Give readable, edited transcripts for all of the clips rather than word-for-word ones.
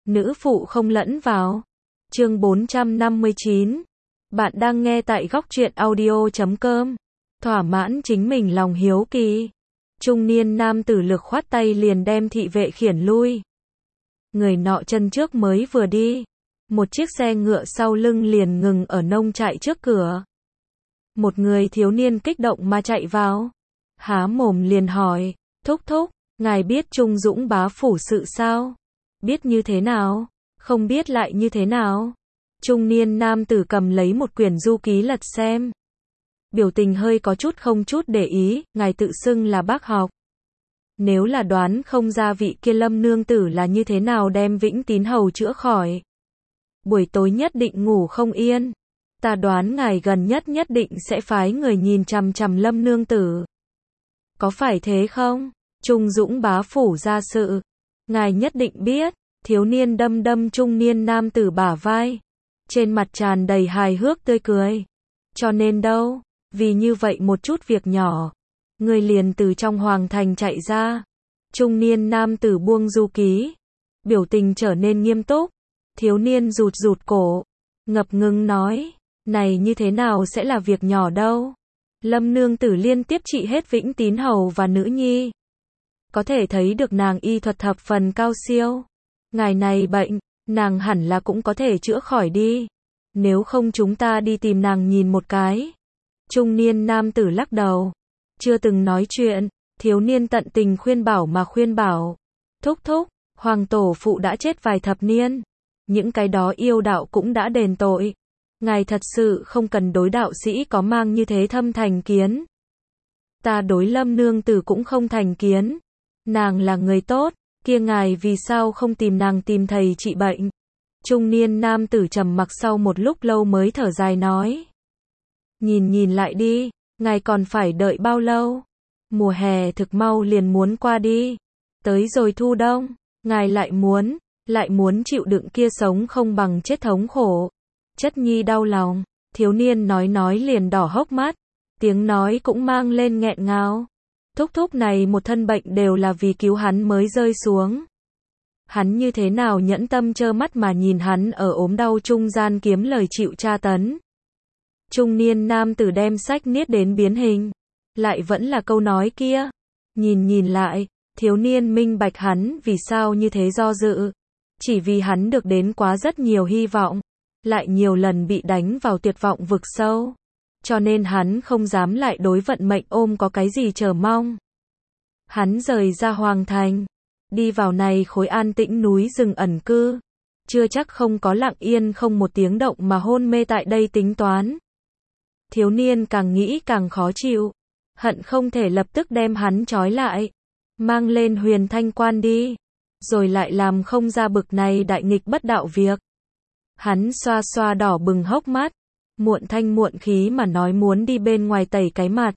nữ phụ không lẫn vào. Chương 459. Bạn đang nghe tại góc truyện audio.com. Thỏa mãn chính mình lòng hiếu kỳ. Trung niên nam tử lực khoát tay liền đem thị vệ khiển lui. Người nọ chân trước mới vừa đi. Một chiếc xe ngựa sau lưng liền ngừng ở nông trại trước cửa. Một người thiếu niên kích động mà chạy vào. Há mồm liền hỏi, thúc thúc, ngài biết Trung Dũng bá phủ sự sao? Biết như thế nào? Không biết lại như thế nào? Trung niên nam tử cầm lấy một quyển du ký lật xem. Biểu tình hơi có chút không chút để ý, ngài tự xưng là bác học. Nếu là đoán không ra vị kia Lâm nương tử là như thế nào đem Vĩnh Tín hầu chữa khỏi. Buổi tối nhất định ngủ không yên. Ta đoán ngài gần nhất định sẽ phái người nhìn chằm chằm Lâm nương tử. Có phải thế không? Trung Dũng bá phủ ra sự. Ngài nhất định biết. Thiếu niên đâm đâm trung niên nam tử bả vai. Trên mặt tràn đầy hài hước tươi cười. Cho nên đâu, vì như vậy một chút việc nhỏ, người liền từ trong hoàng thành chạy ra. Trung niên nam tử buông du ký. Biểu tình trở nên nghiêm túc. Thiếu niên rụt rụt cổ. Ngập ngừng nói, này như thế nào sẽ là việc nhỏ đâu. Lâm nương tử liên tiếp trị hết Vĩnh Tín hầu và nữ nhi. Có thể thấy được nàng y thuật thập phần cao siêu. Ngài này bệnh, nàng hẳn là cũng có thể chữa khỏi đi. Nếu không chúng ta đi tìm nàng nhìn một cái. Trung niên nam tử lắc đầu. Chưa từng nói chuyện, thiếu niên tận tình khuyên bảo mà khuyên bảo. Thúc thúc, hoàng tổ phụ đã chết vài thập niên. Những cái đó yêu đạo cũng đã đền tội. Ngài thật sự không cần đối đạo sĩ có mang như thế thâm thành kiến. Ta đối Lâm nương tử cũng không thành kiến. Nàng là người tốt, kia ngài vì sao không tìm nàng tìm thầy trị bệnh? Trung niên nam tử trầm mặc sau một lúc lâu mới thở dài nói. Nhìn lại đi, ngài còn phải đợi bao lâu? Mùa hè thực mau liền muốn qua đi. Tới rồi thu đông, ngài lại muốn chịu đựng kia sống không bằng chết thống khổ. Chất nhi đau lòng, thiếu niên nói liền đỏ hốc mắt, tiếng nói cũng mang lên nghẹn ngào. Thúc thúc này một thân bệnh đều là vì cứu hắn mới rơi xuống. Hắn như thế nào nhẫn tâm trơ mắt mà nhìn hắn ở ốm đau trung gian kiếm lời chịu tra tấn. Trung niên nam tử đem sách niết đến biến hình. Lại vẫn là câu nói kia. Nhìn lại, thiếu niên minh bạch hắn vì sao như thế do dự. Chỉ vì hắn được đến quá rất nhiều hy vọng. Lại nhiều lần bị đánh vào tuyệt vọng vực sâu. Cho nên hắn không dám lại đối vận mệnh ôm có cái gì chờ mong. Hắn rời ra hoàng thành. Đi vào này khối an tĩnh núi rừng ẩn cư. Chưa chắc không có lặng yên không một tiếng động mà hôn mê tại đây tính toán. Thiếu niên càng nghĩ càng khó chịu. Hận không thể lập tức đem hắn trói lại. Mang lên Huyền Thanh Quan đi. Rồi lại làm không ra bực này đại nghịch bất đạo việc. Hắn xoa xoa đỏ bừng hốc mắt. Muộn thanh muộn khí mà nói muốn đi bên ngoài tẩy cái mặt.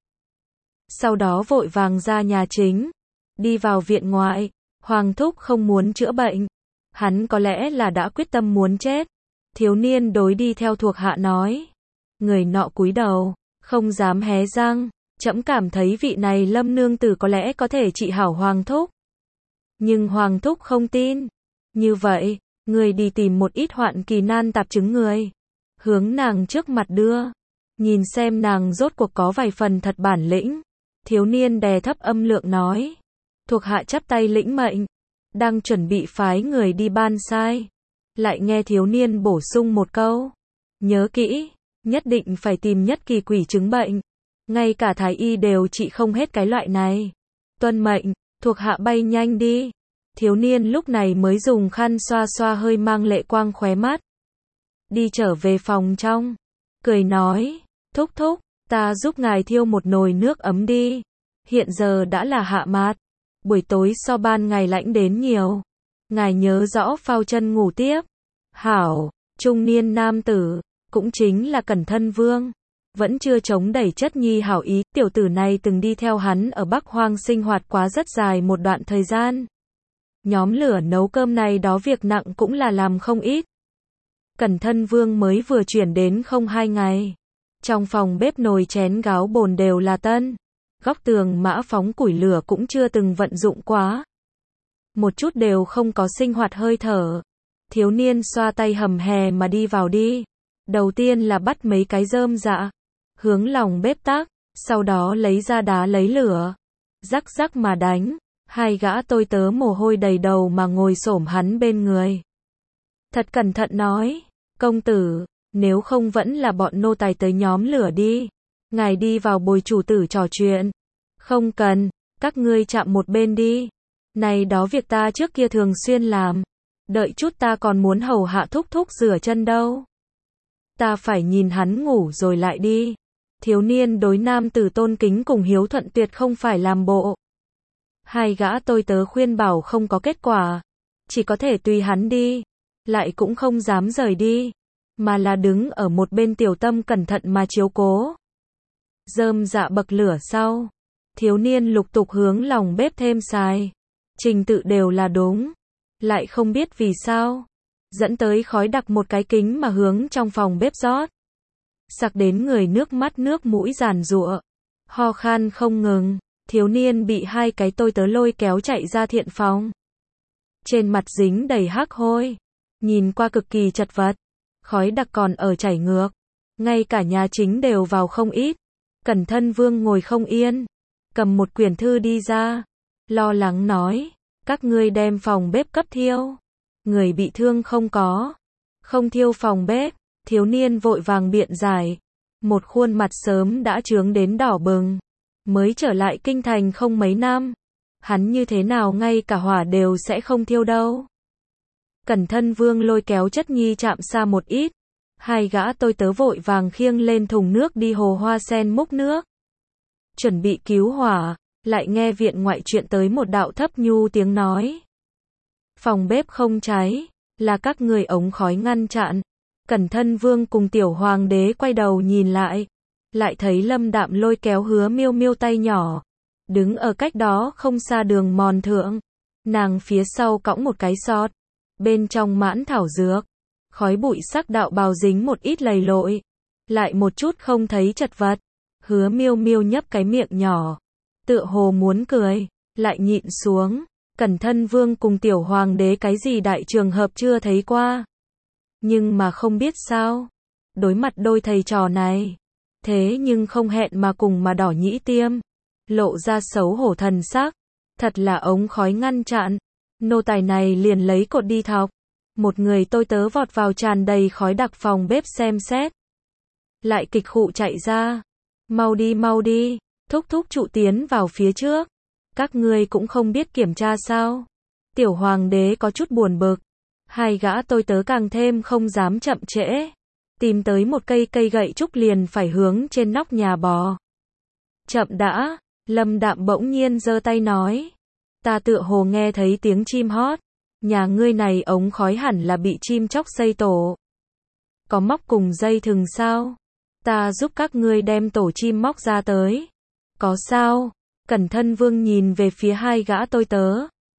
Sau đó vội vàng ra nhà chính. Đi vào viện ngoại. Hoàng thúc không muốn chữa bệnh. Hắn có lẽ là đã quyết tâm muốn chết. Thiếu niên đối đi theo thuộc hạ nói. Người nọ cúi đầu, không dám hé răng. Trẫm cảm thấy vị này Lâm nương tử có lẽ có thể trị hảo hoàng thúc. Nhưng hoàng thúc không tin. Như vậy, người đi tìm một ít hoạn kỳ nan tạp chứng người. Hướng nàng trước mặt đưa. Nhìn xem nàng rốt cuộc có vài phần thật bản lĩnh. Thiếu niên đè thấp âm lượng nói. Thuộc hạ chắp tay lĩnh mệnh. Đang chuẩn bị phái người đi ban sai. Lại nghe thiếu niên bổ sung một câu. Nhớ kỹ, nhất định phải tìm nhất kỳ quỷ chứng bệnh. Ngay cả thái y đều trị không hết cái loại này. Tuân mệnh, thuộc hạ bay nhanh đi. Thiếu niên lúc này mới dùng khăn xoa xoa hơi mang lệ quang khóe mắt. Đi trở về phòng trong. Cười nói, thúc thúc, ta giúp ngài thiêu một nồi nước ấm đi. Hiện giờ đã là hạ mát. Buổi tối so ban ngày lạnh đến nhiều. Ngài nhớ rõ phao chân ngủ tiếp. Hảo, trung niên nam tử, cũng chính là Cẩn Thân Vương. Vẫn chưa chống đẩy chất nhi hảo ý, tiểu tử này từng đi theo hắn ở Bắc Hoang sinh hoạt quá rất dài một đoạn thời gian. Nhóm lửa nấu cơm này đó việc nặng cũng là làm không ít. Cẩn Thân Vương mới vừa chuyển đến không 2 ngày. Trong phòng bếp nồi chén gáo bồn đều là tân. Góc tường mã phóng củi lửa cũng chưa từng vận dụng quá. Một chút đều không có sinh hoạt hơi thở. Thiếu niên xoa tay hầm hè mà đi vào đi. Đầu tiên là bắt mấy cái rơm rạ, hướng lòng bếp tắc, sau đó lấy ra đá lấy lửa, rắc rắc mà đánh. Hai gã tôi tớ mồ hôi đầy đầu mà ngồi xổm hắn bên người. Thật cẩn thận nói, công tử, nếu không vẫn là bọn nô tài tới nhóm lửa đi. Ngài đi vào bồi chủ tử trò chuyện. Không cần, các ngươi chạm một bên đi. Này đó việc ta trước kia thường xuyên làm. Đợi chút ta còn muốn hầu hạ thúc thúc rửa chân đâu. Ta phải nhìn hắn ngủ rồi lại đi. Thiếu niên đối nam tử tôn kính cùng hiếu thuận tuyệt không phải làm bộ. Hai gã tôi tớ khuyên bảo không có kết quả. Chỉ có thể tùy hắn đi. Lại cũng không dám rời đi. Mà là đứng ở một bên tiểu tâm cẩn thận mà chiếu cố. Rơm dạ bậc lửa sau. Thiếu niên lục tục hướng lòng bếp thêm xài. Trình tự đều là đúng. Lại không biết vì sao. Dẫn tới khói đặc một cái kính mà hướng trong phòng bếp rót. Sặc đến người nước mắt nước mũi giàn giụa. Ho khan không ngừng. Thiếu niên bị hai cái tôi tớ lôi kéo chạy ra thiện phòng. Trên mặt dính đầy hắc hôi. Nhìn qua cực kỳ chật vật. Khói đặc còn ở chảy ngược. Ngay cả nhà chính đều vào không ít. Cẩn Thân Vương ngồi không yên. Cầm một quyển thư đi ra. Lo lắng nói. Các ngươi đem phòng bếp cấp thiêu. Người bị thương không có. Không thiêu phòng bếp. Thiếu niên vội vàng biện giải. Một khuôn mặt sớm đã chướng đến đỏ bừng. Mới trở lại kinh thành không mấy năm. Hắn như thế nào ngay cả hỏa đều sẽ không thiêu đâu. Cẩn Thân Vương lôi kéo Chất Nhi chạm xa một ít. Hai gã tôi tớ vội vàng khiêng lên thùng nước đi hồ hoa sen múc nước. Chuẩn bị cứu hỏa, lại nghe viện ngoại chuyện tới một đạo thấp nhu tiếng nói. Phòng bếp không cháy, là các người ống khói ngăn chặn. Cẩn Thân Vương cùng tiểu hoàng đế quay đầu nhìn lại. Lại thấy Lâm Đạm lôi kéo Hứa Miêu Miêu tay nhỏ. Đứng ở cách đó không xa đường mòn thượng. Nàng phía sau cõng một cái sọt. Bên trong mãn thảo dược. Khói bụi sắc đạo bào dính một ít lầy lội. Lại một chút không thấy chật vật. Hứa Miêu Miêu nhấp cái miệng nhỏ. Tựa hồ muốn cười. Lại nhịn xuống. Cẩn Thân Vương cùng tiểu hoàng đế cái gì đại trường hợp chưa thấy qua. Nhưng mà không biết sao. Đối mặt đôi thầy trò này. Thế nhưng không hẹn mà cùng mà đỏ nhĩ tiêm. Lộ ra xấu hổ thần sắc. Thật là ống khói ngăn chặn. Nô tài này liền lấy cột đi thọc. Một người tôi tớ vọt vào tràn đầy khói đặc phòng bếp xem xét. Lại kịch khụ chạy ra. Mau đi. Thúc thúc trụ tiến vào phía trước. Các ngươi cũng không biết kiểm tra sao. Tiểu hoàng đế có chút buồn bực. Hai gã tôi tớ càng thêm không dám chậm trễ. Tìm tới một cây gậy trúc liền phải hướng trên nóc nhà bò. Chậm đã, Lâm Đạm bỗng nhiên giơ tay nói. Ta tựa hồ nghe thấy tiếng chim hót. Nhà ngươi này ống khói hẳn là bị chim chóc xây tổ. Có móc cùng dây thừng sao? Ta giúp các ngươi đem tổ chim móc ra tới. Có sao? Cẩn Thân Vương nhìn về phía hai gã tôi tớ.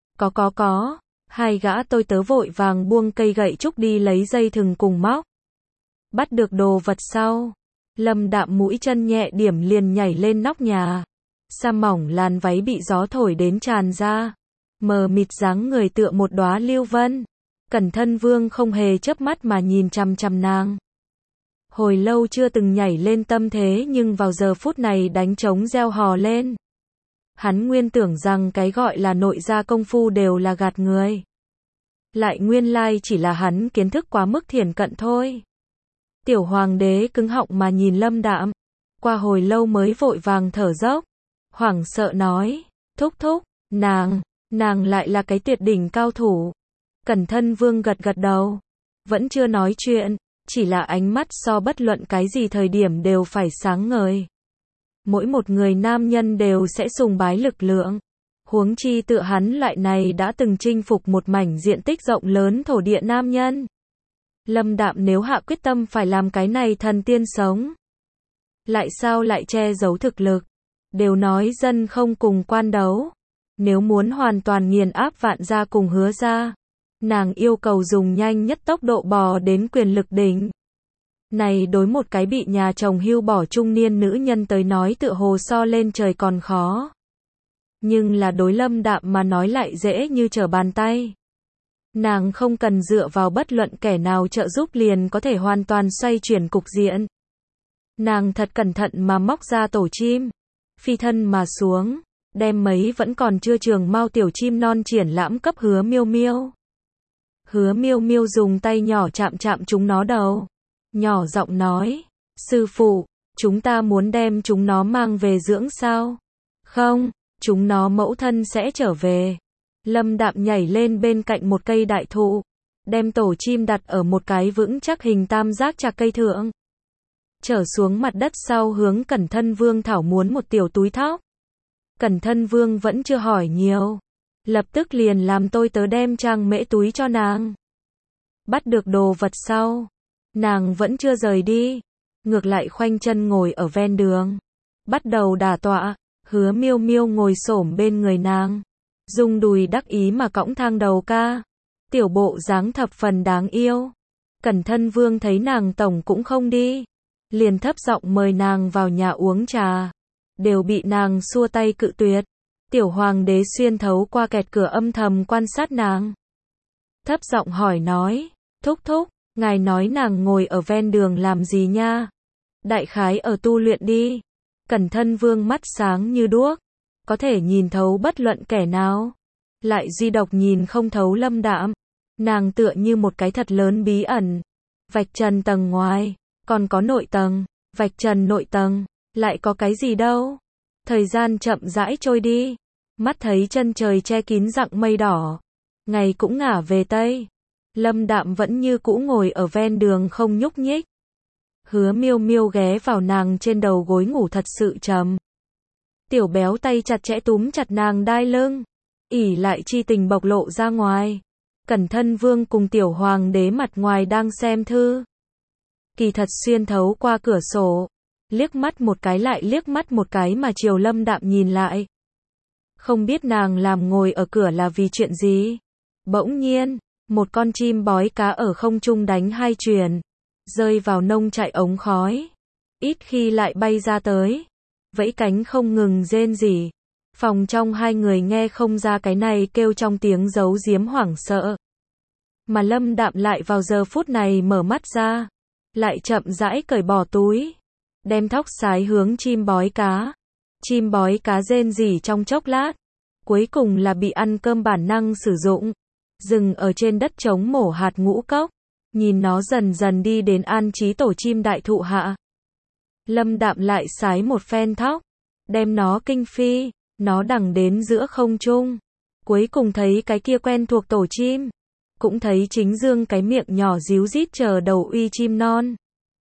Có. Hai gã tôi tớ vội vàng buông cây gậy trúc đi lấy dây thừng cùng móc. Bắt được đồ vật sau. Lâm Đạm mũi chân nhẹ điểm liền nhảy lên nóc nhà. Sa mỏng làn váy bị gió thổi đến tràn ra. Mờ mịt dáng người tựa một đóa lưu vân. Cẩn Thân Vương không hề chớp mắt mà nhìn chằm chằm nàng. Hồi lâu chưa từng nhảy lên tâm thế nhưng vào giờ phút này đánh trống reo hò lên. Hắn nguyên tưởng rằng cái gọi là nội gia công phu đều là gạt người. Lại nguyên lai chỉ là hắn kiến thức quá mức thiển cận thôi. Tiểu hoàng đế cứng họng mà nhìn Lâm Đạm. Qua hồi lâu mới vội vàng thở dốc. Hoảng sợ nói. Thúc, nàng lại là cái tuyệt đỉnh cao thủ. Cẩn Thân Vương gật đầu. Vẫn chưa nói chuyện. Chỉ là ánh mắt so bất luận cái gì thời điểm đều phải sáng ngời. Mỗi một người nam nhân đều sẽ sùng bái lực lượng. Huống chi tựa hắn loại này đã từng chinh phục một mảnh diện tích rộng lớn thổ địa nam nhân. Lâm Đạm nếu hạ quyết tâm phải làm cái này thần tiên sống. Lại sao lại che giấu thực lực. Đều nói dân không cùng quan đấu. Nếu muốn hoàn toàn nghiền áp Vạn gia cùng Hứa gia. Nàng yêu cầu dùng nhanh nhất tốc độ bò đến quyền lực đỉnh. Này đối một cái bị nhà chồng hưu bỏ trung niên nữ nhân tới nói tựa hồ so lên trời còn khó. Nhưng là đối Lâm Đạm mà nói lại dễ như trở bàn tay. Nàng không cần dựa vào bất luận kẻ nào trợ giúp liền có thể hoàn toàn xoay chuyển cục diện. Nàng thật cẩn thận mà móc ra tổ chim, phi thân mà xuống, đem mấy vẫn còn chưa trường mao tiểu chim non triển lãm cấp Hứa Miêu Miêu. Hứa Miêu Miêu dùng tay nhỏ chạm chạm chúng nó đầu, nhỏ giọng nói, sư phụ, chúng ta muốn đem chúng nó mang về dưỡng sao? Không, chúng nó mẫu thân sẽ trở về. Lâm Đạm nhảy lên bên cạnh một cây đại thụ, đem tổ chim đặt ở một cái vững chắc hình tam giác chạc cây thượng. Trở xuống mặt đất sau hướng Cẩn Thân Vương thảo muốn một tiểu túi thóc. Cẩn Thân Vương vẫn chưa hỏi nhiều, lập tức liền làm tôi tớ đem trang mễ túi cho nàng. Bắt được đồ vật sau, nàng vẫn chưa rời đi, ngược lại khoanh chân ngồi ở ven đường, bắt đầu đả tọa. Hứa Miêu Miêu ngồi xổm bên người nàng, dùng đùi đắc ý mà cõng thang đầu ca, tiểu bộ dáng thập phần đáng yêu. Cẩn Thân Vương thấy nàng tổng cũng không đi, liền thấp giọng mời nàng vào nhà uống trà, đều bị nàng xua tay cự tuyệt. Tiểu Hoàng đế xuyên thấu qua kẹt cửa âm thầm quan sát nàng, thấp giọng hỏi nói, thúc thúc, ngài nói nàng ngồi ở ven đường làm gì nha? Đại khái ở tu luyện đi. Cẩn Thân Vương mắt sáng như đuốc, có thể nhìn thấu bất luận kẻ nào, lại duy độc nhìn không thấu Lâm Đạm. Nàng tựa như một cái thật lớn bí ẩn, vạch trần tầng ngoài, còn có nội tầng, vạch trần nội tầng, lại có cái gì đâu. Thời gian chậm rãi trôi đi, mắt thấy chân trời che kín dặng mây đỏ, ngày cũng ngả về tây. Lâm Đạm vẫn như cũ ngồi ở ven đường không nhúc nhích. Hứa Miêu Miêu ghé vào nàng trên đầu gối ngủ thật sự trầm. Tiểu béo tay chặt chẽ túm chặt nàng đai lưng, ỉ lại chi tình bộc lộ ra ngoài. Cẩn Thân Vương cùng Tiểu Hoàng đế mặt ngoài đang xem thư, kỳ thật xuyên thấu qua cửa sổ, liếc mắt một cái lại liếc mắt một cái mà chiều Lâm Đạm nhìn lại. Không biết nàng làm ngồi ở cửa là vì chuyện gì. Bỗng nhiên, một con chim bói cá ở không trung đánh hai chuyền, rơi vào nông trại ống khói, ít khi lại bay ra tới, vẫy cánh không ngừng rên rỉ. Phòng trong hai người nghe không ra cái này kêu trong tiếng giấu giếm hoảng sợ. Mà Lâm Đạm lại vào giờ phút này mở mắt ra, lại chậm rãi cởi bỏ túi, đem thóc sái hướng chim bói cá. Chim bói cá rên rỉ trong chốc lát, cuối cùng là bị ăn cơm bản năng sử dụng, dừng ở trên đất trống mổ hạt ngũ cốc, nhìn nó dần dần đi đến an trí tổ chim đại thụ hạ. Lâm Đạm lại sái một phen thóc, đem nó kinh phi, nó đằng đến giữa không trung, cuối cùng thấy cái kia quen thuộc tổ chim, cũng thấy chính dương cái miệng nhỏ díu dít chờ đầu uy chim non.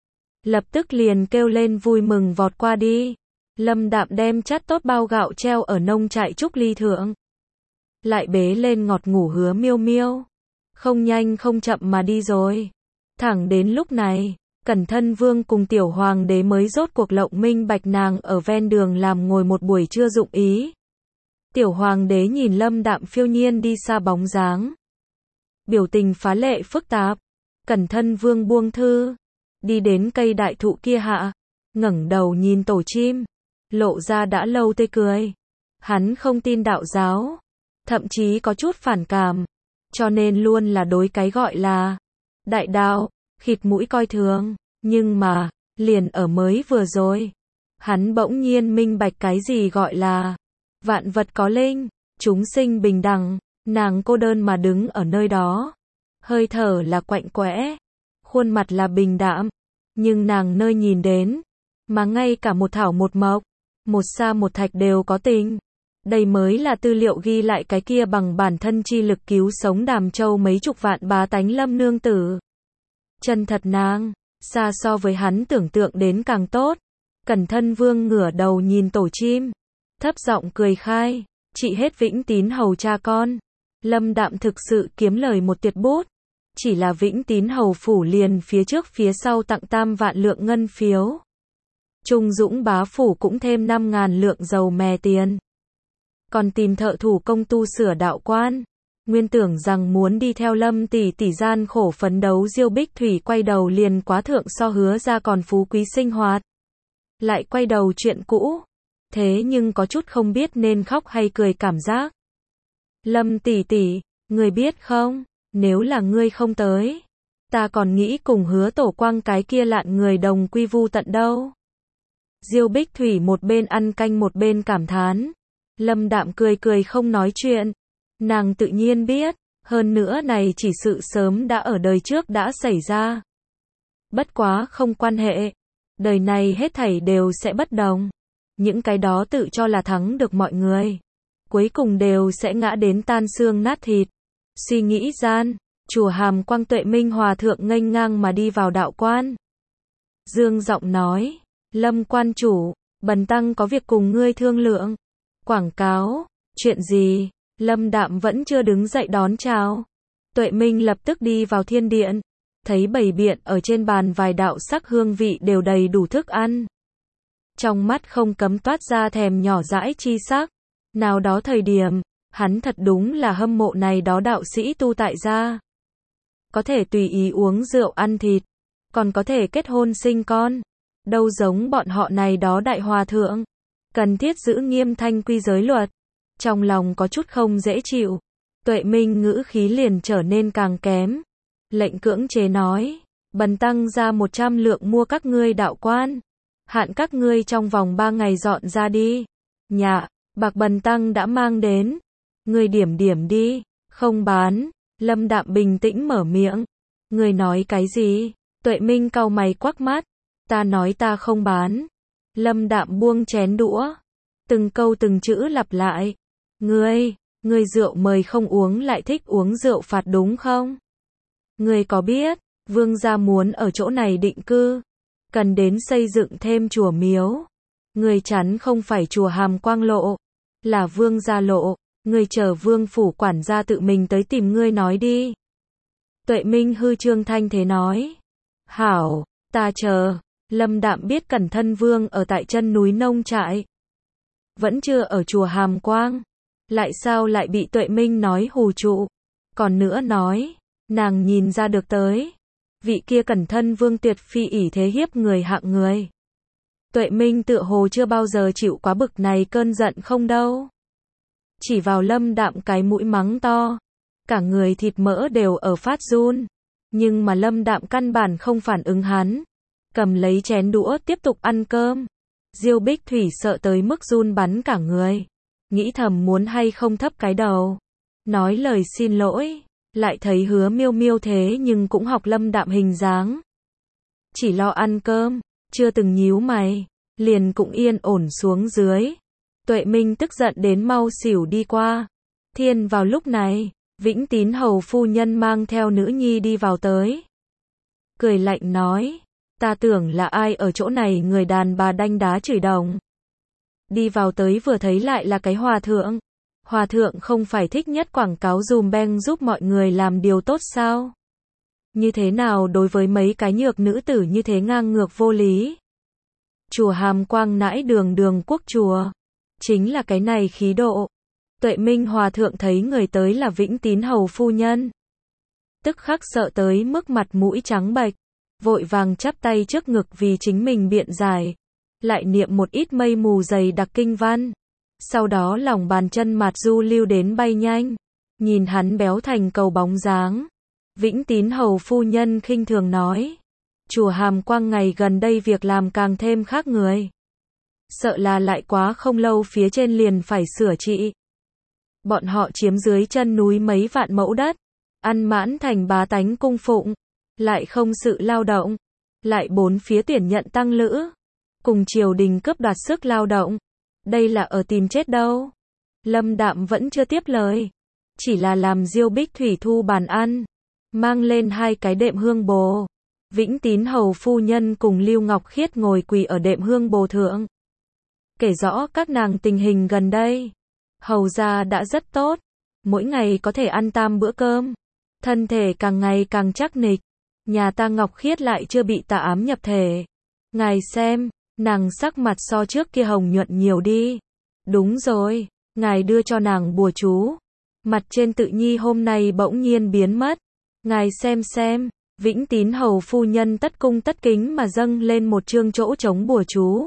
Lập tức liền kêu lên vui mừng vọt qua đi. Lâm Đạm đem chắt tốt bao gạo treo ở nông trại trúc ly thượng, lại bế lên ngọt ngủ Hứa Miêu Miêu, không nhanh không chậm mà đi rồi. Thẳng đến lúc này, Cẩn Thân Vương cùng Tiểu Hoàng đế mới rốt cuộc lộng minh bạch nàng ở ven đường làm ngồi một buổi trưa dụng ý. Tiểu Hoàng đế nhìn Lâm Đạm phiêu nhiên đi xa bóng dáng, biểu tình phá lệ phức tạp. Cẩn Thân Vương buông thư, đi đến cây đại thụ kia hạ, ngẩng đầu nhìn tổ chim, lộ ra đã lâu tươi cười. Hắn không tin đạo giáo, thậm chí có chút phản cảm, cho nên luôn là đối cái gọi là đại đạo khịt mũi coi thường. Nhưng mà, liền ở mới vừa rồi, hắn bỗng nhiên minh bạch cái gì gọi là vạn vật có linh, chúng sinh bình đẳng. Nàng cô đơn mà đứng ở nơi đó, hơi thở là quạnh quẽ, khuôn mặt là bình đạm, nhưng nàng nơi nhìn đến, mà ngay cả một thảo một mộc, một sa một thạch đều có tình. Đây mới là tư liệu ghi lại cái kia bằng bản thân chi lực cứu sống Đàm Châu mấy chục vạn bá tánh Lâm nương tử. Chân thật nàng, xa so với hắn tưởng tượng đến càng tốt. Cẩn Thân Vương ngửa đầu nhìn tổ chim, thấp giọng cười khai, chị hết Vĩnh Tín hầu cha con. Lâm Đạm thực sự kiếm lời một tuyệt bút, chỉ là Vĩnh Tín hầu phủ liền phía trước phía sau tặng 3 vạn lượng ngân phiếu. Trung Dũng bá phủ cũng thêm 5.000 lượng dầu mè tiền. Còn tìm thợ thủ công tu sửa đạo quan. Nguyên tưởng rằng muốn đi theo Lâm tỷ tỷ gian khổ phấn đấu Diêu Bích Thủy quay đầu liền quá thượng so hứa ra còn phú quý sinh hoạt. Lại quay đầu chuyện cũ. Thế nhưng có chút không biết nên khóc hay cười cảm giác. Lâm tỷ tỷ, người biết không? Nếu là ngươi không tới, ta còn nghĩ cùng Hứa Tổ Quang cái kia lạn người đồng quy vu tận đâu. Diêu Bích Thủy một bên ăn canh một bên cảm thán. Lâm Đạm cười cười không nói chuyện. Nàng tự nhiên biết, hơn nữa này chỉ sự sớm đã ở đời trước đã xảy ra. Bất quá không quan hệ, đời này hết thảy đều sẽ bất đồng. Những cái đó tự cho là thắng được mọi người, cuối cùng đều sẽ ngã đến tan xương nát thịt. Suy nghĩ gian, chùa Hàm Quang Tuệ Minh Hòa Thượng nghênh ngang mà đi vào đạo quan. Dương giọng nói, Lâm quan chủ, bần tăng có việc cùng ngươi thương lượng. Quảng cáo, chuyện gì? Lâm Đạm vẫn chưa đứng dậy đón chào. Tuệ Minh lập tức đi vào thiên điện, thấy bày biện ở trên bàn vài đạo sắc hương vị đều đầy đủ thức ăn. Trong mắt không cấm toát ra thèm nhỏ dãi chi sắc. Nào đó thời điểm, hắn thật đúng là hâm mộ này đó đạo sĩ tu tại gia. Có thể tùy ý uống rượu ăn thịt, còn có thể kết hôn sinh con. Đâu giống bọn họ này đó đại hòa thượng, cần thiết giữ nghiêm thanh quy giới luật. Trong lòng có chút không dễ chịu, Tuệ Minh ngữ khí liền trở nên càng kém. Lệnh cưỡng chế nói, bần tăng ra 100 lượng mua các ngươi đạo quan, hạn các ngươi trong vòng 3 ngày dọn ra đi. Nhạ, bạc bần tăng đã mang đến, ngươi điểm điểm đi, không bán. Lâm Đạm bình tĩnh mở miệng. Ngươi nói cái gì? Tuệ Minh cau mày quắc mắt. Ta nói ta không bán. Lâm Đạm buông chén đũa, từng câu từng chữ lặp lại. Ngươi rượu mời không uống lại thích uống rượu phạt đúng không? Ngươi có biết, vương gia muốn ở chỗ này định cư, cần đến xây dựng thêm chùa miếu. Ngươi chắn không phải chùa Hàm Quang lộ, là vương gia lộ. Ngươi chờ vương phủ quản gia tự mình tới tìm ngươi nói đi. Tuệ Minh hư trương thanh thế nói. Hảo, ta chờ. Lâm Đạm biết Cẩn Thân Vương ở tại chân núi nông trại, vẫn chưa ở chùa Hàm Quang. Lại sao lại bị Tuệ Minh nói hù trụ? Còn nữa nói, nàng nhìn ra được tới, vị kia Cẩn Thân Vương tuyệt phi ỷ thế hiếp người hạng người. Tuệ Minh tựa hồ chưa bao giờ chịu quá bực này cơn giận không đâu. Chỉ vào Lâm Đạm cái mũi mắng to, cả người thịt mỡ đều ở phát run. Nhưng mà Lâm Đạm căn bản không phản ứng hắn, cầm lấy chén đũa tiếp tục ăn cơm. Diêu Bích Thủy sợ tới mức run bắn cả người, nghĩ thầm muốn hay không thấp cái đầu, nói lời xin lỗi, lại thấy Hứa Miêu Miêu thế nhưng cũng học Lâm Đạm hình dáng, chỉ lo ăn cơm, chưa từng nhíu mày, liền cũng yên ổn xuống dưới. Tuệ Minh tức giận đến mau xỉu đi qua. Thiên vào lúc này, Vĩnh Tín hầu phu nhân mang theo nữ nhi đi vào tới, cười lạnh nói, ta tưởng là ai ở chỗ này người đàn bà đanh đá chửi đồng. Đi vào tới vừa thấy lại là cái hòa thượng. Hòa thượng không phải thích nhất quảng cáo dùm beng giúp mọi người làm điều tốt sao? Như thế nào đối với mấy cái nhược nữ tử như thế ngang ngược vô lý? Chùa Hàm Quang nãi đường đường quốc chùa, chính là cái này khí độ. Tuệ Minh hòa thượng thấy người tới là Vĩnh Tín hầu phu nhân, tức khắc sợ tới mức mặt mũi trắng bệch, vội vàng chắp tay trước ngực vì chính mình biện giải, lại niệm một ít mây mù dày đặc kinh văn. Sau đó lòng bàn chân mạt du lưu đến bay nhanh, nhìn hắn béo thành cầu bóng dáng. Vĩnh Tín hầu phu nhân khinh thường nói, chùa Hàm Quang ngày gần đây việc làm càng thêm khác người, sợ là lại quá không lâu phía trên liền phải sửa trị. Bọn họ chiếm dưới chân núi mấy vạn mẫu đất, ăn mãn thành bá tánh cung phụng, lại không sự lao động, lại bốn phía tuyển nhận tăng lữ, cùng triều đình cướp đoạt sức lao động. Đây là ở tìm chết đâu. Lâm Đạm vẫn chưa tiếp lời, chỉ là làm Diêu Bích Thủy thu bàn ăn, mang lên 2 cái đệm hương bồ. Vĩnh Tín hầu phu nhân cùng Lưu Ngọc Khiết ngồi quỳ ở đệm hương bồ thượng, kể rõ các nàng tình hình gần đây. Hầu gia đã rất tốt, mỗi ngày có thể ăn 3 bữa cơm, thân thể càng ngày càng chắc nịch. Nhà ta Ngọc Khiết lại chưa bị tà ám nhập thể. Ngài xem, nàng sắc mặt so trước kia hồng nhuận nhiều đi. Đúng rồi, ngài đưa cho nàng bùa chú, mặt trên tự nhi hôm nay bỗng nhiên biến mất. Ngài xem. Vĩnh Tín hầu phu nhân tất cung tất kính mà dâng lên một chương chỗ trống bùa chú.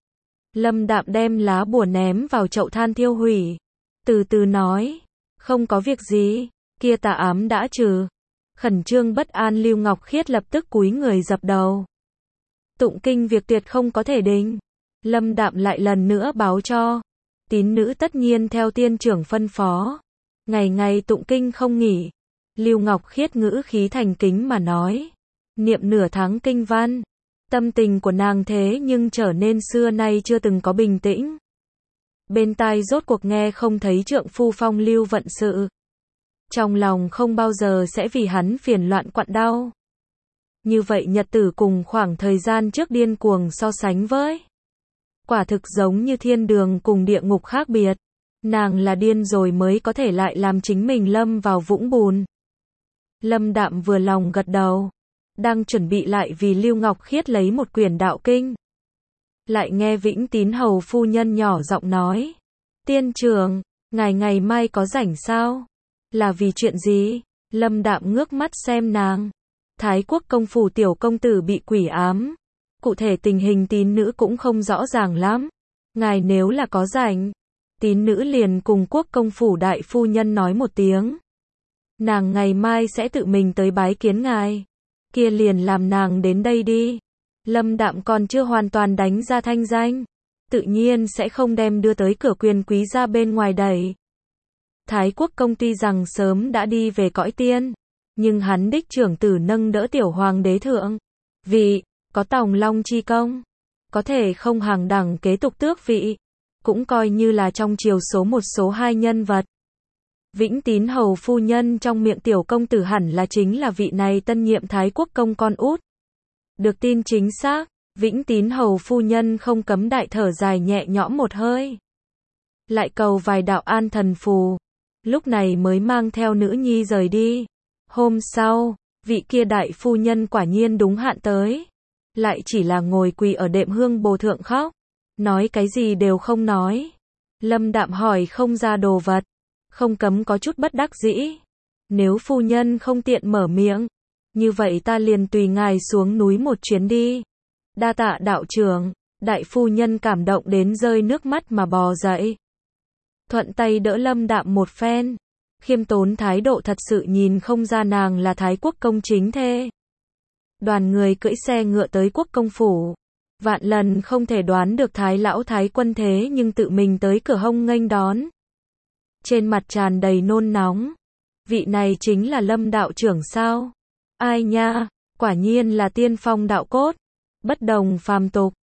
Lâm Đạm đem lá bùa ném vào chậu than thiêu hủy, từ từ nói, không có việc gì, kia tà ám đã trừ, Khẩn trương bất an Lưu Ngọc Khiết lập tức cúi người dập đầu. Tụng kinh việc tuyệt không có thể đình. Lâm Đạm lại lần nữa báo cho. Tín nữ tất nhiên theo tiên trưởng phân phó. Ngày ngày tụng kinh không nghỉ. Lưu Ngọc Khiết ngữ khí thành kính mà nói. Niệm nửa tháng kinh văn. Tâm tình của nàng thế nhưng trở nên xưa nay chưa từng có bình tĩnh. Bên tai rốt cuộc nghe không thấy trượng phu phong lưu vận sự. Trong lòng không bao giờ sẽ vì hắn phiền loạn quặn đau. Như vậy nhật tử cùng khoảng thời gian trước điên cuồng so sánh với. Quả thực giống như thiên đường cùng địa ngục khác biệt. Nàng là điên rồi mới có thể lại làm chính mình lâm vào vũng bùn. Lâm Đạm vừa lòng gật đầu. Đang chuẩn bị lại vì Lưu Ngọc Khiết lấy một quyển đạo kinh. Lại nghe Vĩnh Tín hầu phu nhân nhỏ giọng nói. Tiên trưởng, ngài ngày mai có rảnh sao? Là vì chuyện gì? Lâm Đạm ngước mắt xem nàng. Thái Quốc công phủ tiểu công tử bị quỷ ám. Cụ thể tình hình tín nữ cũng không rõ ràng lắm. Ngài nếu là có rảnh, tín nữ liền cùng Quốc công phủ đại phu nhân nói một tiếng. Nàng ngày mai sẽ tự mình tới bái kiến ngài. Kia liền làm nàng đến đây đi. Lâm Đạm còn chưa hoàn toàn đánh ra thanh danh. Tự nhiên sẽ không đem đưa tới cửa quyền quý ra bên ngoài đẩy. Thái Quốc công tuy rằng sớm đã đi về cõi tiên. Nhưng hắn đích trưởng tử nâng đỡ tiểu hoàng đế thượng. Vị, có tòng long chi công. Có thể không hàng đẳng kế tục tước vị. Cũng coi như là trong triều số một số hai nhân vật. Vĩnh Tín hầu phu nhân trong miệng tiểu công tử hẳn là chính là vị này tân nhiệm Thái Quốc công con út. Được tin chính xác, Vĩnh Tín hầu phu nhân không cấm đại thở dài nhẹ nhõm một hơi. Lại cầu vài đạo an thần phù. Lúc này mới mang theo nữ nhi rời đi. Hôm sau, vị kia đại phu nhân quả nhiên đúng hạn tới. Lại chỉ là ngồi quỳ ở đệm hương bồ thượng khóc. Nói cái gì đều không nói. Lâm Đạm hỏi không ra đồ vật. Không cấm có chút bất đắc dĩ. Nếu phu nhân không tiện mở miệng. Như vậy ta liền tùy ngài xuống núi một chuyến đi. Đa tạ đạo trưởng. Đại phu nhân cảm động đến rơi nước mắt mà bò dậy. Thuận tay đỡ Lâm Đạm một phen. Khiêm tốn thái độ thật sự nhìn không ra nàng là Thái Quốc công chính thê. Đoàn người cưỡi xe ngựa tới Quốc công phủ. Vạn lần không thể đoán được Thái lão Thái quân thế nhưng tự mình tới cửa hông nghênh đón. Trên mặt tràn đầy nôn nóng. Vị này chính là Lâm đạo trưởng sao? Ai nha, quả nhiên là tiên phong đạo cốt. Bất đồng phàm tục,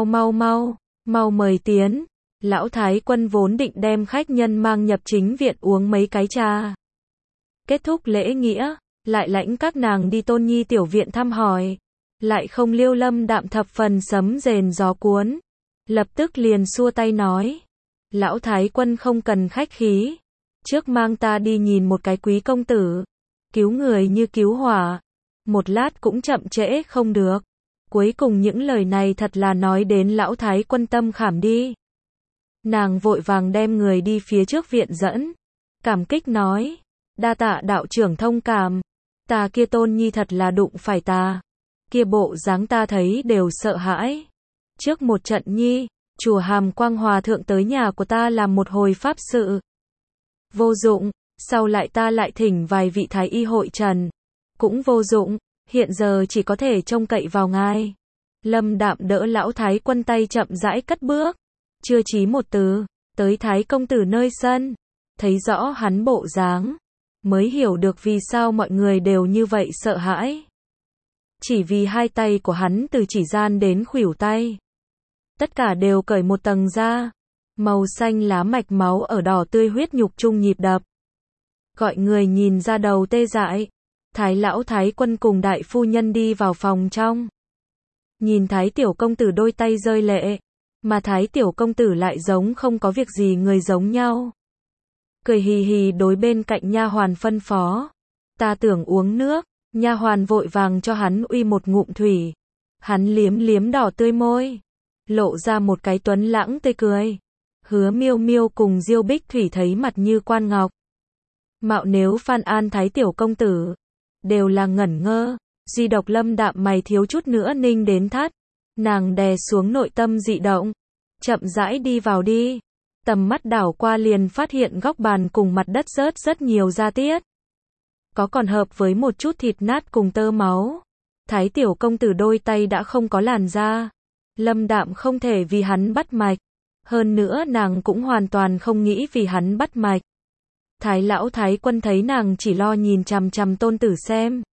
mau mời tiến. Lão Thái quân vốn định đem khách nhân mang nhập chính viện uống mấy cái trà. Kết thúc lễ nghĩa, lại lãnh các nàng đi Tôn Nhi tiểu viện thăm hỏi. Lại không liêu Lâm Đạm thập phần sấm rền gió cuốn. Lập tức liền xua tay nói. Lão Thái quân không cần khách khí. Trước mang ta đi nhìn một cái quý công tử. Cứu người như cứu hỏa. Một lát cũng chậm trễ không được. Cuối cùng những lời này thật là nói đến Lão Thái quân tâm khảm đi. Nàng vội vàng đem người đi phía trước viện dẫn. Cảm kích nói. Đa tạ đạo trưởng thông cảm. Ta kia Tôn Nhi thật là đụng phải ta. Kia bộ dáng ta thấy đều sợ hãi. Trước một trận nhi, chùa Hàm Quang Hòa thượng tới nhà của ta làm một hồi pháp sự. Vô dụng, sau lại ta lại thỉnh vài vị thái y hội trần. Cũng vô dụng, hiện giờ chỉ có thể trông cậy vào ngài. Lâm Đạm đỡ lão Thái quân tay chậm rãi cất bước. Chưa chí một từ, tới Thái công tử nơi sân. Thấy rõ hắn bộ dáng, mới hiểu được vì sao mọi người đều như vậy sợ hãi. Chỉ vì hai tay của hắn từ chỉ gian đến khuỷu tay. Tất cả đều cởi một tầng da. Màu xanh lá mạch máu ở đỏ tươi huyết nhục chung nhịp đập. Gọi người nhìn ra đầu tê dại. Thái lão Thái quân cùng đại phu nhân đi vào phòng trong. Nhìn Thái tiểu công tử đôi tay rơi lệ. Mà Thái tiểu công tử lại giống không có việc gì người giống nhau. Cười hì hì đối bên cạnh nha hoàn phân phó. Ta tưởng uống nước. Nha hoàn vội vàng cho hắn uy một ngụm thủy. Hắn liếm liếm đỏ tươi môi. Lộ ra một cái tuấn lãng tươi cười. Hứa Miêu Miêu cùng Diêu Bích Thủy thấy mặt như quan ngọc. Mạo nếu Phan An Thái tiểu công tử. Đều là ngẩn ngơ. Duy độc Lâm Đạm mày thiếu chút nữa ninh đến thắt. Nàng đè xuống nội tâm dị động. Chậm rãi đi vào đi. Tầm mắt đảo qua liền phát hiện góc bàn cùng mặt đất rớt rất nhiều da tiết. có còn hợp với một chút thịt nát cùng tơ máu. Thái tiểu công tử đôi tay đã không có làn da. Lâm Đạm không thể vì hắn bắt mạch. Hơn nữa nàng cũng hoàn toàn không nghĩ vì hắn bắt mạch. Thái lão thái quân thấy nàng chỉ lo nhìn chằm chằm tôn tử xem.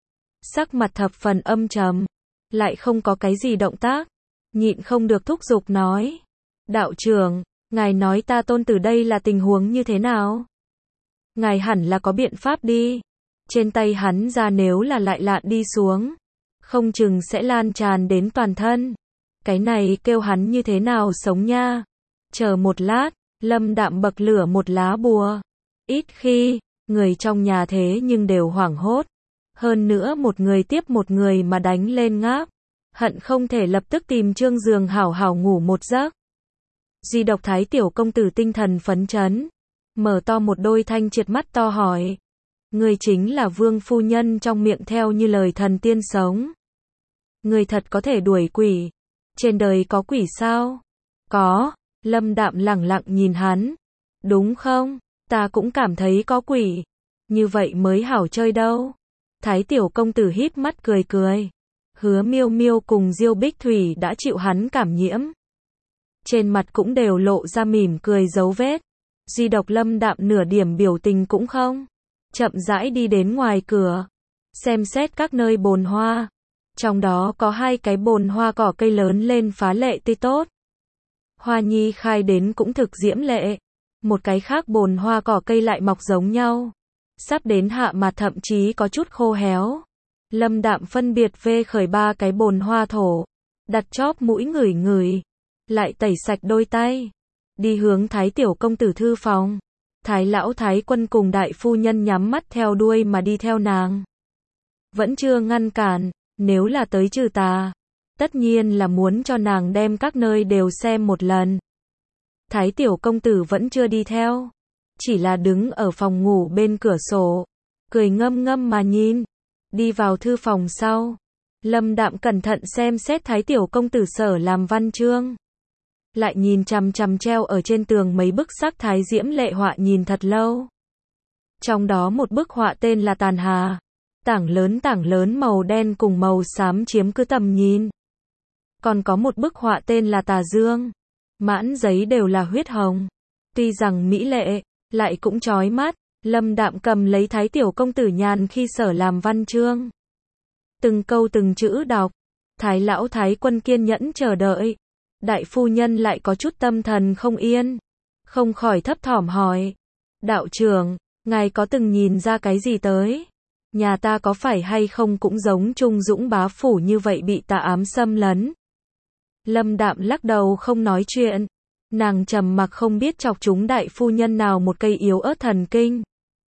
Sắc mặt thập phần âm trầm. Lại không có cái gì động tác. Nhịn không được thúc giục nói. Đạo trưởng, ngài nói ta tôn tử đây là tình huống như thế nào? Ngài hẳn là có biện pháp đi. Trên tay hắn ra nếu là lại lạn đi xuống. Không chừng sẽ lan tràn đến toàn thân. Cái này kêu hắn như thế nào sống nha. Chờ một lát, Lâm Đạm bậc lửa một lá bùa. Ít khi, người trong nhà thế nhưng đều hoảng hốt. Hơn nữa một người tiếp một người mà đánh lên ngáp. Hận không thể lập tức tìm trương giường hảo hảo ngủ một giấc. Duy độc Thái tiểu công tử tinh thần phấn chấn. Mở to một đôi thanh triệt mắt to hỏi. Người chính là vương phu nhân trong miệng theo như lời thần tiên sống. Người thật có thể đuổi quỷ. Trên đời có quỷ sao? Có. Lâm Đạm lẳng lặng nhìn hắn. Đúng không? Ta cũng cảm thấy có quỷ. Như vậy mới hảo chơi đâu. Thái tiểu công tử híp mắt cười cười. Hứa Miêu Miêu cùng Diêu Bích Thủy đã chịu hắn cảm nhiễm. Trên mặt cũng đều lộ ra mỉm cười dấu vết. Duy độc Lâm Đạm nửa điểm biểu tình cũng không. Chậm rãi đi đến ngoài cửa. Xem xét các nơi bồn hoa. Trong đó có 2 cái bồn hoa cỏ cây lớn lên phá lệ tươi tốt. Hoa nhi khai đến cũng thực diễm lệ. Một cái khác bồn hoa cỏ cây lại mọc giống nhau. Sắp đến hạ mà thậm chí có chút khô héo. Lâm Đạm phân biệt vê khởi 3 cái bồn hoa thổ. Đặt chóp mũi ngửi ngửi. Lại tẩy sạch đôi tay. Đi hướng Thái tiểu công tử thư phòng. Thái lão thái quân cùng đại phu nhân nhắm mắt theo đuôi mà đi theo nàng. Vẫn chưa ngăn cản. Nếu là tới trừ tà. Tất nhiên là muốn cho nàng đem các nơi đều xem một lần. Thái tiểu công tử vẫn chưa đi theo. Chỉ là đứng ở phòng ngủ bên cửa sổ. Cười ngâm ngâm mà nhìn. Đi vào thư phòng sau. Lâm Đạm cẩn thận xem xét Thái tiểu công tử sở làm văn chương. Lại nhìn chằm chằm treo ở trên tường mấy bức sắc thái diễm lệ họa nhìn thật lâu. Trong đó một bức họa tên là Tàn Hà. Tảng lớn màu đen cùng màu xám chiếm cứ tầm nhìn. Còn có một bức họa tên là Tà Dương. Mãn giấy đều là huyết hồng. Tuy rằng mỹ lệ, lại cũng chói mắt. Lâm Đạm cầm lấy Thái tiểu công tử nhàn khi sở làm văn chương. Từng câu từng chữ đọc. Thái lão thái quân kiên nhẫn chờ đợi. Đại phu nhân lại có chút tâm thần không yên. Không khỏi thấp thỏm hỏi. Đạo trưởng, ngài có từng nhìn ra cái gì tới? Nhà ta có phải hay không cũng giống Trung Dũng bá phủ như vậy bị tà ám xâm lấn? Lâm Đạm lắc đầu không nói chuyện. Nàng trầm mặc không biết chọc chúng đại phu nhân nào một cây yếu ớt thần kinh.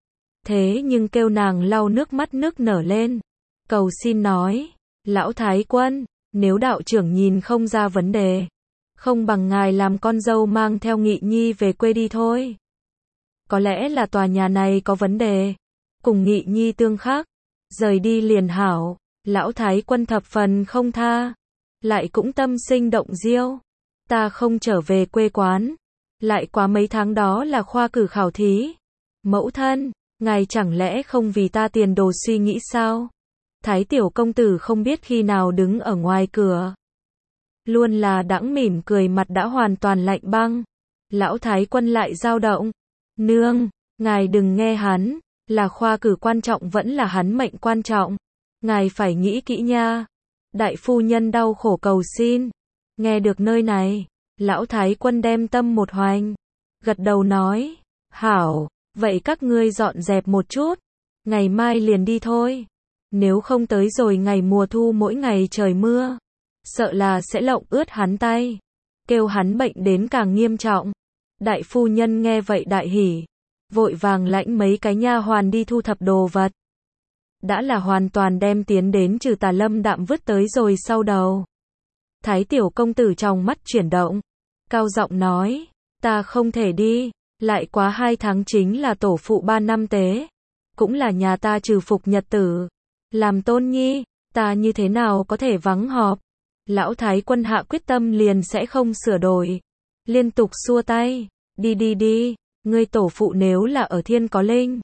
Thế nhưng kêu nàng lau nước mắt nước nở lên. Cầu xin nói. Lão thái quân, nếu đạo trưởng nhìn không ra vấn đề. Không bằng ngài làm con dâu mang theo Nghị Nhi về quê đi thôi. Có lẽ là tòa nhà này có vấn đề. Cùng Nghị Nhi tương khắc. Rời đi liền hảo. Lão thái quân thập phần không tha. Lại cũng tâm sinh động diêu. Ta không trở về quê quán. Lại quá mấy tháng đó là khoa cử khảo thí. Mẫu thân, ngài chẳng lẽ không vì ta tiền đồ suy nghĩ sao? Thái tiểu công tử không biết khi nào đứng ở ngoài cửa. Luôn là đãng mỉm cười mặt đã hoàn toàn lạnh băng. Lão thái quân lại dao động. Nương, ngài đừng nghe hắn. Là khoa cử quan trọng vẫn là hắn mệnh quan trọng. Ngài phải nghĩ kỹ nha. Đại phu nhân đau khổ cầu xin. Nghe được nơi này. Lão thái quân đem tâm một hoành. Gật đầu nói. Hảo, vậy các ngươi dọn dẹp một chút. Ngày mai liền đi thôi. Nếu không tới rồi ngày mùa thu mỗi ngày trời mưa. Sợ là sẽ lộng ướt hắn tay. Kêu hắn bệnh đến càng nghiêm trọng. Đại phu nhân nghe vậy đại hỉ. Vội vàng lãnh mấy cái nha hoàn đi thu thập đồ vật. Đã là hoàn toàn đem tiến đến trừ tà. Lâm Đạm vứt tới rồi sau đầu. Thái tiểu công tử trong mắt chuyển động. Cao giọng nói. Ta không thể đi. Lại quá 2 tháng chính là tổ phụ 3 năm tế. Cũng là nhà ta trừ phục nhật tử. Làm tôn nhi. Ta như thế nào có thể vắng họp. Lão thái quân hạ quyết tâm liền sẽ không sửa đổi. Liên tục xua tay. Đi đi đi. Ngươi tổ phụ nếu là ở thiên có linh.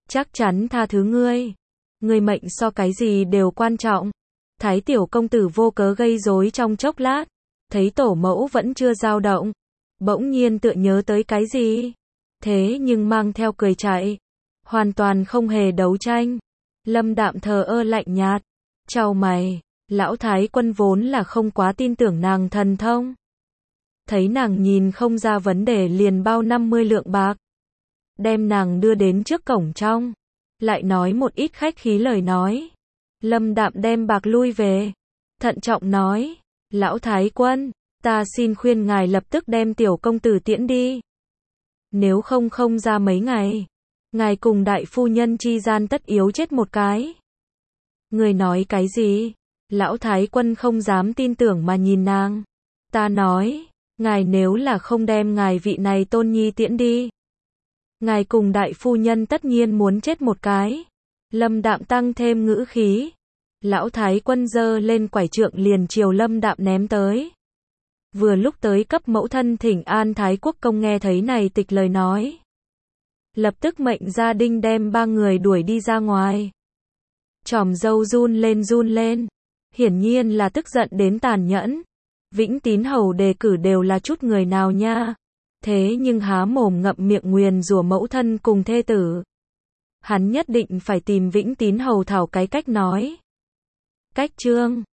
chắc chắn tha thứ ngươi. Ngươi mệnh so cái gì đều quan trọng. Thái tiểu công tử vô cớ gây rối trong chốc lát, thấy tổ mẫu vẫn chưa dao động, bỗng nhiên tựa nhớ tới cái gì, thế nhưng mang theo cười chạy, hoàn toàn không hề đấu tranh. Lâm Đạm thờ ơ lạnh nhạt, chau mày, lão thái quân vốn là không quá tin tưởng nàng thần thông. Thấy nàng nhìn không ra vấn đề liền bao 50 lượng bạc, đem nàng đưa đến trước cổng trong, lại nói một ít khách khí lời nói. Lâm Đạm đem bạc lui về, thận trọng nói, lão thái quân, ta xin khuyên ngài lập tức đem tiểu công tử tiễn đi. Nếu không ra mấy ngày, ngài cùng đại phu nhân chi gian tất yếu chết một cái. Người nói cái gì? Lão thái quân không dám tin tưởng mà nhìn nàng. Ta nói, ngài nếu là không đem ngài vị này tôn nhi tiễn đi, ngài cùng đại phu nhân tất nhiên muốn chết một cái. Lâm Đạm tăng thêm ngữ khí. Lão thái quân giơ lên quải trượng liền chiều Lâm Đạm ném tới. Vừa lúc tới cấp mẫu thân thỉnh an Thái quốc công nghe thấy này tịch lời nói, lập tức mệnh gia đinh đem 3 người đuổi đi ra ngoài. Chòm râu run lên, hiển nhiên là tức giận đến tàn nhẫn. Vĩnh Tín hầu đề cử đều là chút người nào nha, thế nhưng há mồm ngậm miệng nguyền rủa mẫu thân cùng thê tử. Hắn nhất định phải tìm Vĩnh Tín hầu thảo cái cách nói. Cách trương